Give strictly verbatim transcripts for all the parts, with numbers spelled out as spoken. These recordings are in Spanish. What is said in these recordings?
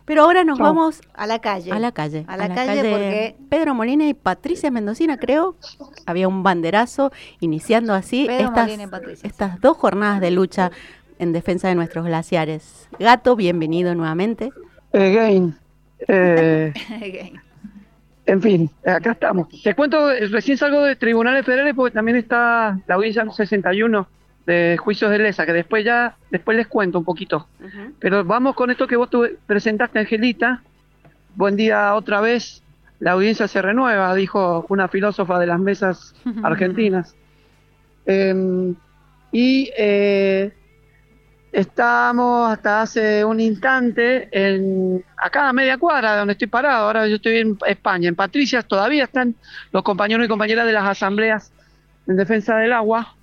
Pero ahora nos Chau. vamos A la calle. a la calle. A la calle porque- Pedro Molina y Patricia Mendocina, creo, había un banderazo iniciando así Pedro estas, Molina y Patricia, estas dos jornadas de lucha en defensa de nuestros glaciares. Gato, bienvenido nuevamente. Again. Eh, en fin, acá estamos. Te cuento, eh, recién salgo de tribunales federales porque también está la audiencia sesenta y uno de juicios de lesa, que después ya, después les cuento un poquito. Uh-huh. Pero vamos con esto que vos tu, presentaste, Angelita. Buen día otra vez. La audiencia se renueva, dijo una filósofa de las mesas argentinas. Eh, y eh, estamos hasta hace un instante en acá a media cuadra de donde estoy parado. Ahora yo estoy en España, en Patricias. Todavía están los compañeros y compañeras de las asambleas en defensa del agua.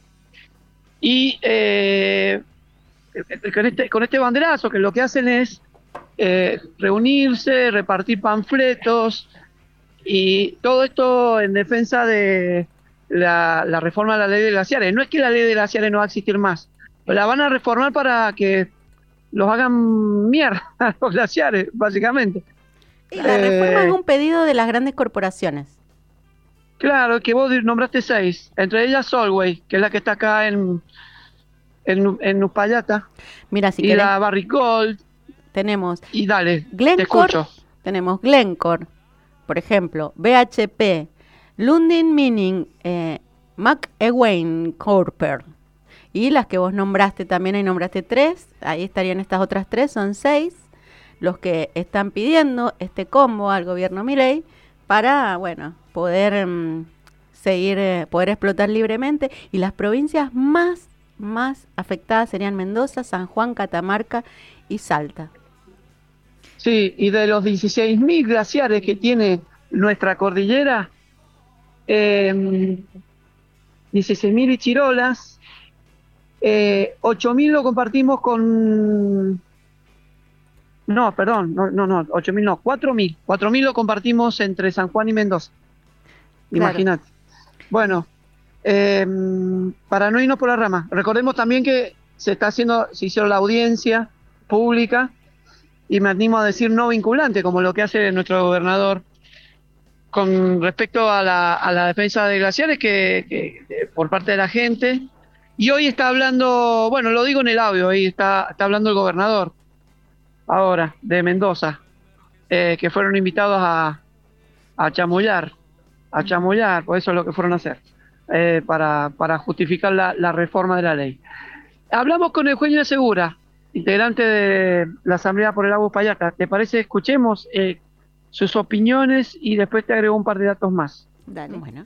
Y eh, con, este, con este banderazo, que lo que hacen es eh, reunirse, repartir panfletos y todo esto en defensa de la, la reforma de la ley de glaciares. No es que la ley de glaciares no va a existir más, la van a reformar para que los hagan mierda los glaciares, básicamente. Y la Eh, reforma es un pedido de las grandes corporaciones. Claro, que vos nombraste seis, entre ellas Solway, que es la que está acá en en, en Uspallata, Mira, si y querés, la Barrick Gold, tenemos y dale, te Glencore, escucho. tenemos Glencore, por ejemplo, B H P, Lundin Mining, eh, McEwen Copper, y las que vos nombraste también, ahí nombraste tres, ahí estarían estas otras tres, son seis, los que están pidiendo este combo al gobierno Milei para, bueno, poder um, seguir, eh, poder explotar libremente, y las provincias más, más afectadas serían Mendoza, San Juan, Catamarca y Salta. Sí, y de los dieciséis mil glaciares que tiene nuestra cordillera, eh, dieciséis mil Ichirolas, eh, ocho mil lo compartimos con... No, perdón, no, no, no, ocho mil no, cuatro mil. cuatro mil lo compartimos entre San Juan y Mendoza. Claro. Imagínate. Bueno, eh, para no irnos por la rama, recordemos también que se está haciendo, se hizo la audiencia pública, y me animo a decir no vinculante, como lo que hace nuestro gobernador con respecto a la, a la defensa de glaciares que, que, que por parte de la gente. Y hoy está hablando, bueno, lo digo en el audio, ahí está, está hablando el gobernador ahora de Mendoza, eh, que fueron invitados a, a chamullar, a chamullar, por eso es lo que fueron a hacer, eh, para, para justificar la, la reforma de la ley. Hablamos con Eugenio Segura, integrante de la Asamblea por el Agua Uspallata. ¿Te parece? Escuchemos eh, sus opiniones y después te agrego un par de datos más. Dale. Bueno.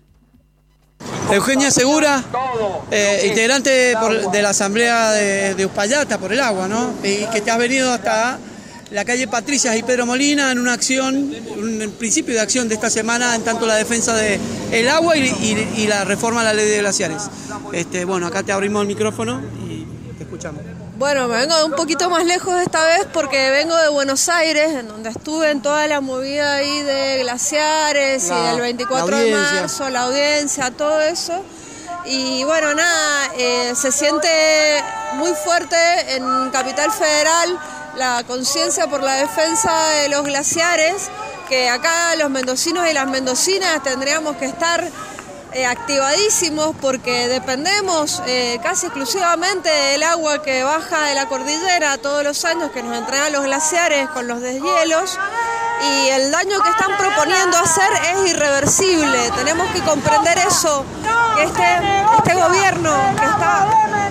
Eugenia Segura, eh, integrante por, de la Asamblea de, de Uspallata por el agua, ¿no? Y que te has venido hasta la calle Patricias y Pedro Molina en una acción, un principio de acción de esta semana en tanto la defensa del agua y, y, y la reforma a la ley de glaciares. Este, bueno, acá te abrimos el micrófono y te escuchamos. Bueno, me vengo de un poquito más lejos esta vez porque vengo de Buenos Aires, en donde estuve en toda la movida ahí de glaciares la, y del veinticuatro de marzo, la audiencia, todo eso. Y bueno, nada, eh, se siente muy fuerte en Capital Federal la conciencia por la defensa de los glaciares, que acá los mendocinos y las mendocinas tendríamos que estar Eh, activadísimos porque dependemos eh, casi exclusivamente del agua que baja de la cordillera todos los años, que nos entregan los glaciares con los deshielos, y el daño que están proponiendo hacer es irreversible. Tenemos que comprender eso, que este, este gobierno que está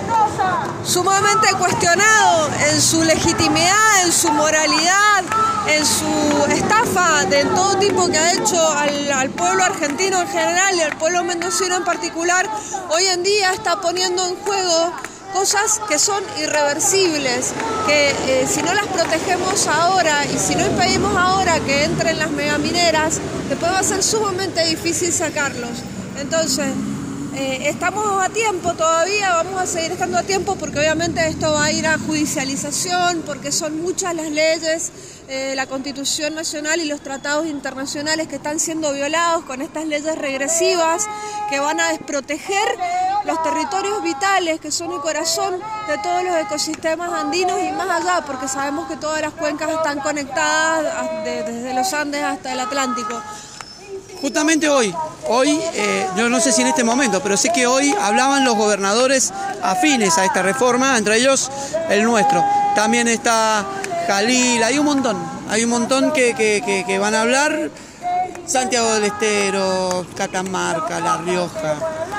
sumamente cuestionado en su legitimidad, en su moralidad, en su estafa de todo tipo que ha hecho al, al pueblo argentino en general y al pueblo mendocino en particular, hoy en día está poniendo en juego cosas que son irreversibles, que eh, si no las protegemos ahora y si no impedimos ahora que entren las megamineras, después va a ser sumamente difícil sacarlos. Entonces, eh, estamos a tiempo todavía, vamos a seguir estando a tiempo porque obviamente esto va a ir a judicialización, porque son muchas las leyes eh, la Constitución Nacional y los tratados internacionales que están siendo violados con estas leyes regresivas que van a desproteger los territorios vitales que son el corazón de todos los ecosistemas andinos y más allá, porque sabemos que todas las cuencas están conectadas de, desde los Andes hasta el Atlántico. Justamente hoy, hoy, eh, yo no sé si en este momento, pero sé que hoy hablaban los gobernadores afines a esta reforma, entre ellos el nuestro. También está Jalil, hay un montón, hay un montón que, que, que, que van a hablar. Santiago del Estero, Catamarca, La Rioja,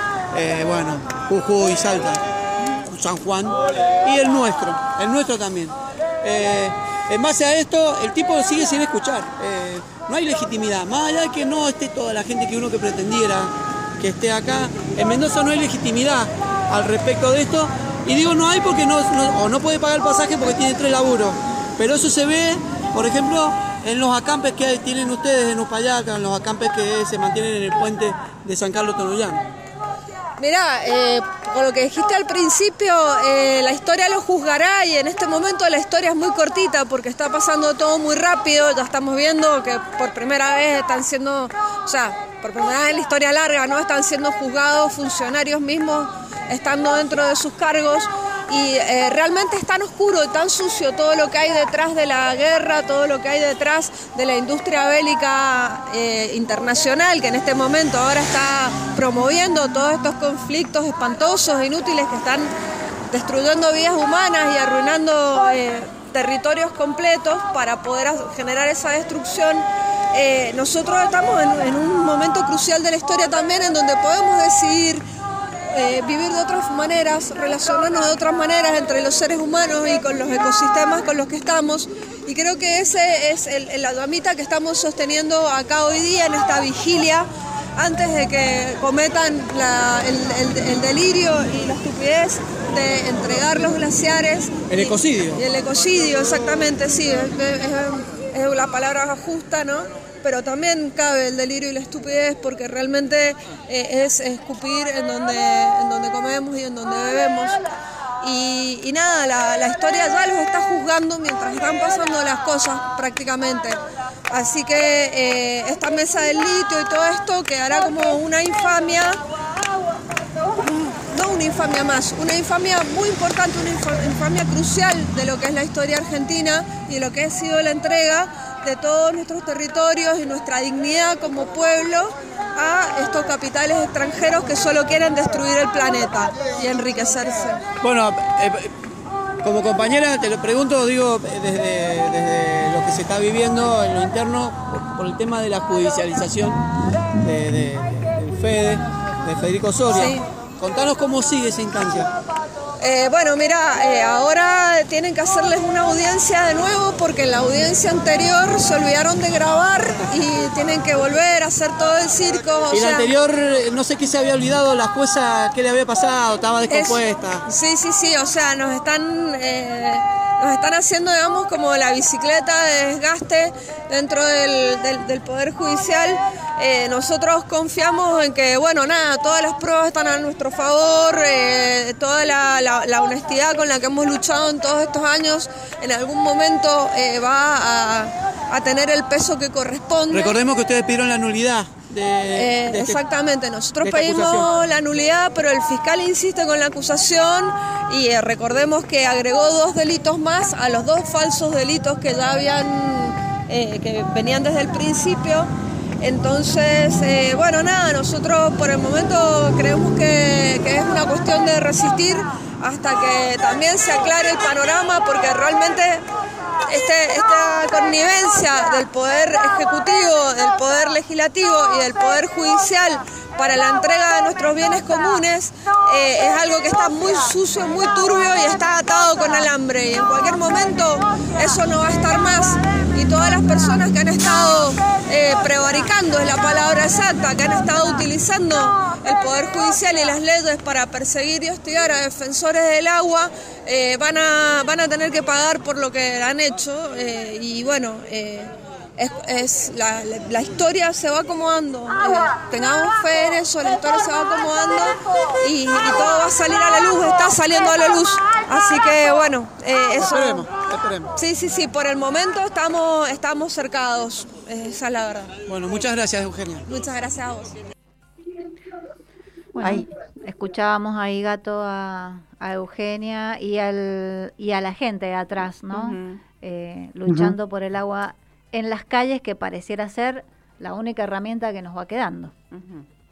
eh, bueno, Jujuy, Salta, San Juan y el nuestro, el nuestro también. Eh, en base a esto, el tipo sigue sin escuchar. Eh, no hay legitimidad, más allá de que no esté toda la gente que uno que pretendiera que esté acá. En Mendoza no hay legitimidad al respecto de esto. Y digo no hay porque no, no, o no puede pagar el pasaje porque tiene tres laburos. Pero eso se ve, por ejemplo, en los acampes que hay, tienen ustedes en Uspallata, en los acampes que se mantienen en el puente de San Carlos Tonollán. Mirá, eh, con lo que dijiste al principio, eh, la historia lo juzgará y en este momento la historia es muy cortita porque está pasando todo muy rápido. Ya estamos viendo que por primera vez están siendo, o sea, por primera vez en la historia larga, ¿no? Están siendo juzgados funcionarios mismos estando dentro de sus cargos. Y eh, realmente es tan oscuro y tan sucio todo lo que hay detrás de la guerra, todo lo que hay detrás de la industria bélica eh, internacional, que en este momento ahora está promoviendo todos estos conflictos espantosos, inútiles, que están destruyendo vidas humanas y arruinando eh, territorios completos para poder generar esa destrucción. Eh, nosotros estamos en, en un momento crucial de la historia también en donde podemos decidir Eh, vivir de otras maneras, relacionarnos de otras maneras entre los seres humanos y con los ecosistemas con los que estamos. Y creo que ese es el, el, la damita que estamos sosteniendo acá hoy día en esta vigilia, antes de que cometan la, el, el, el delirio y la estupidez de entregar los glaciares. El ecocidio. Y, y el ecocidio, exactamente, sí, es, es, es la palabra justa, ¿no? Pero también cabe el delirio y la estupidez porque realmente eh, es escupir en donde, en donde comemos y en donde bebemos. Y, y nada, la, la historia ya los está juzgando mientras están pasando las cosas prácticamente. Así que eh, esta mesa del litio y todo esto quedará como una infamia, no una infamia más, una infamia muy importante, una infamia crucial de lo que es la historia argentina y de lo que ha sido la entrega de todos nuestros territorios y nuestra dignidad como pueblo a estos capitales extranjeros que solo quieren destruir el planeta y enriquecerse. Bueno, eh, como compañera te lo pregunto, digo, desde, desde lo que se está viviendo en lo interno por, por el tema de la judicialización de, de, del Fede, de Federico Soria. Sí. Contanos cómo sigue esa instancia. Eh, bueno, mira, eh, ahora tienen que hacerles una audiencia de nuevo porque en la audiencia anterior se olvidaron de grabar y tienen que volver a hacer todo el circo. Y la anterior, no sé qué se había olvidado, la jueza, qué le había pasado, estaba descompuesta. Es, sí, sí, sí, o sea, nos están... Eh, Nos están haciendo, digamos, como la bicicleta de desgaste dentro del, del, del Poder Judicial. Eh, nosotros confiamos en que, bueno, nada, todas las pruebas están a nuestro favor, eh, toda la, la, la honestidad con la que hemos luchado en todos estos años, en algún momento eh, va a, a tener el peso que corresponde. Recordemos que ustedes pidieron la nulidad. De, eh, de exactamente, este, nosotros de pedimos acusación. la nulidad, pero el fiscal insiste con la acusación y eh, recordemos que agregó dos delitos más a los dos falsos delitos que ya habían, eh, que venían desde el principio. Entonces, eh, bueno, nada, nosotros por el momento creemos que, que es una cuestión de resistir hasta que también se aclare el panorama, porque realmente Este, esta connivencia del poder ejecutivo, del poder legislativo y del poder judicial para la entrega de nuestros bienes comunes eh, es algo que está muy sucio, muy turbio y está atado con alambre, y en cualquier momento eso no va a estar más, y todas las personas que han estado eh, prevaricando, es la palabra exacta, que han estado utilizando el Poder Judicial y las leyes para perseguir y hostigar a defensores del agua, eh, van, a, van a tener que pagar por lo que han hecho, eh, y bueno, eh, es, es la, la historia se va acomodando, eh, tengamos fe en eso, la historia se va acomodando y, y todo va a salir a la luz, está saliendo a la luz, así que bueno, eh, eso... Esperemos. esperemos. Sí, sí, sí, por el momento estamos, estamos cercados, esa es la verdad. Bueno, muchas gracias, Eugenia. Muchas gracias a vos. Bueno, Ahí. escuchábamos ahí, Gato, a, a Eugenia y, al, y a la gente de atrás, ¿no? Ujú. Eh, luchando uh-huh. por el agua en las calles, que pareciera ser la única herramienta que nos va quedando. Uh-huh.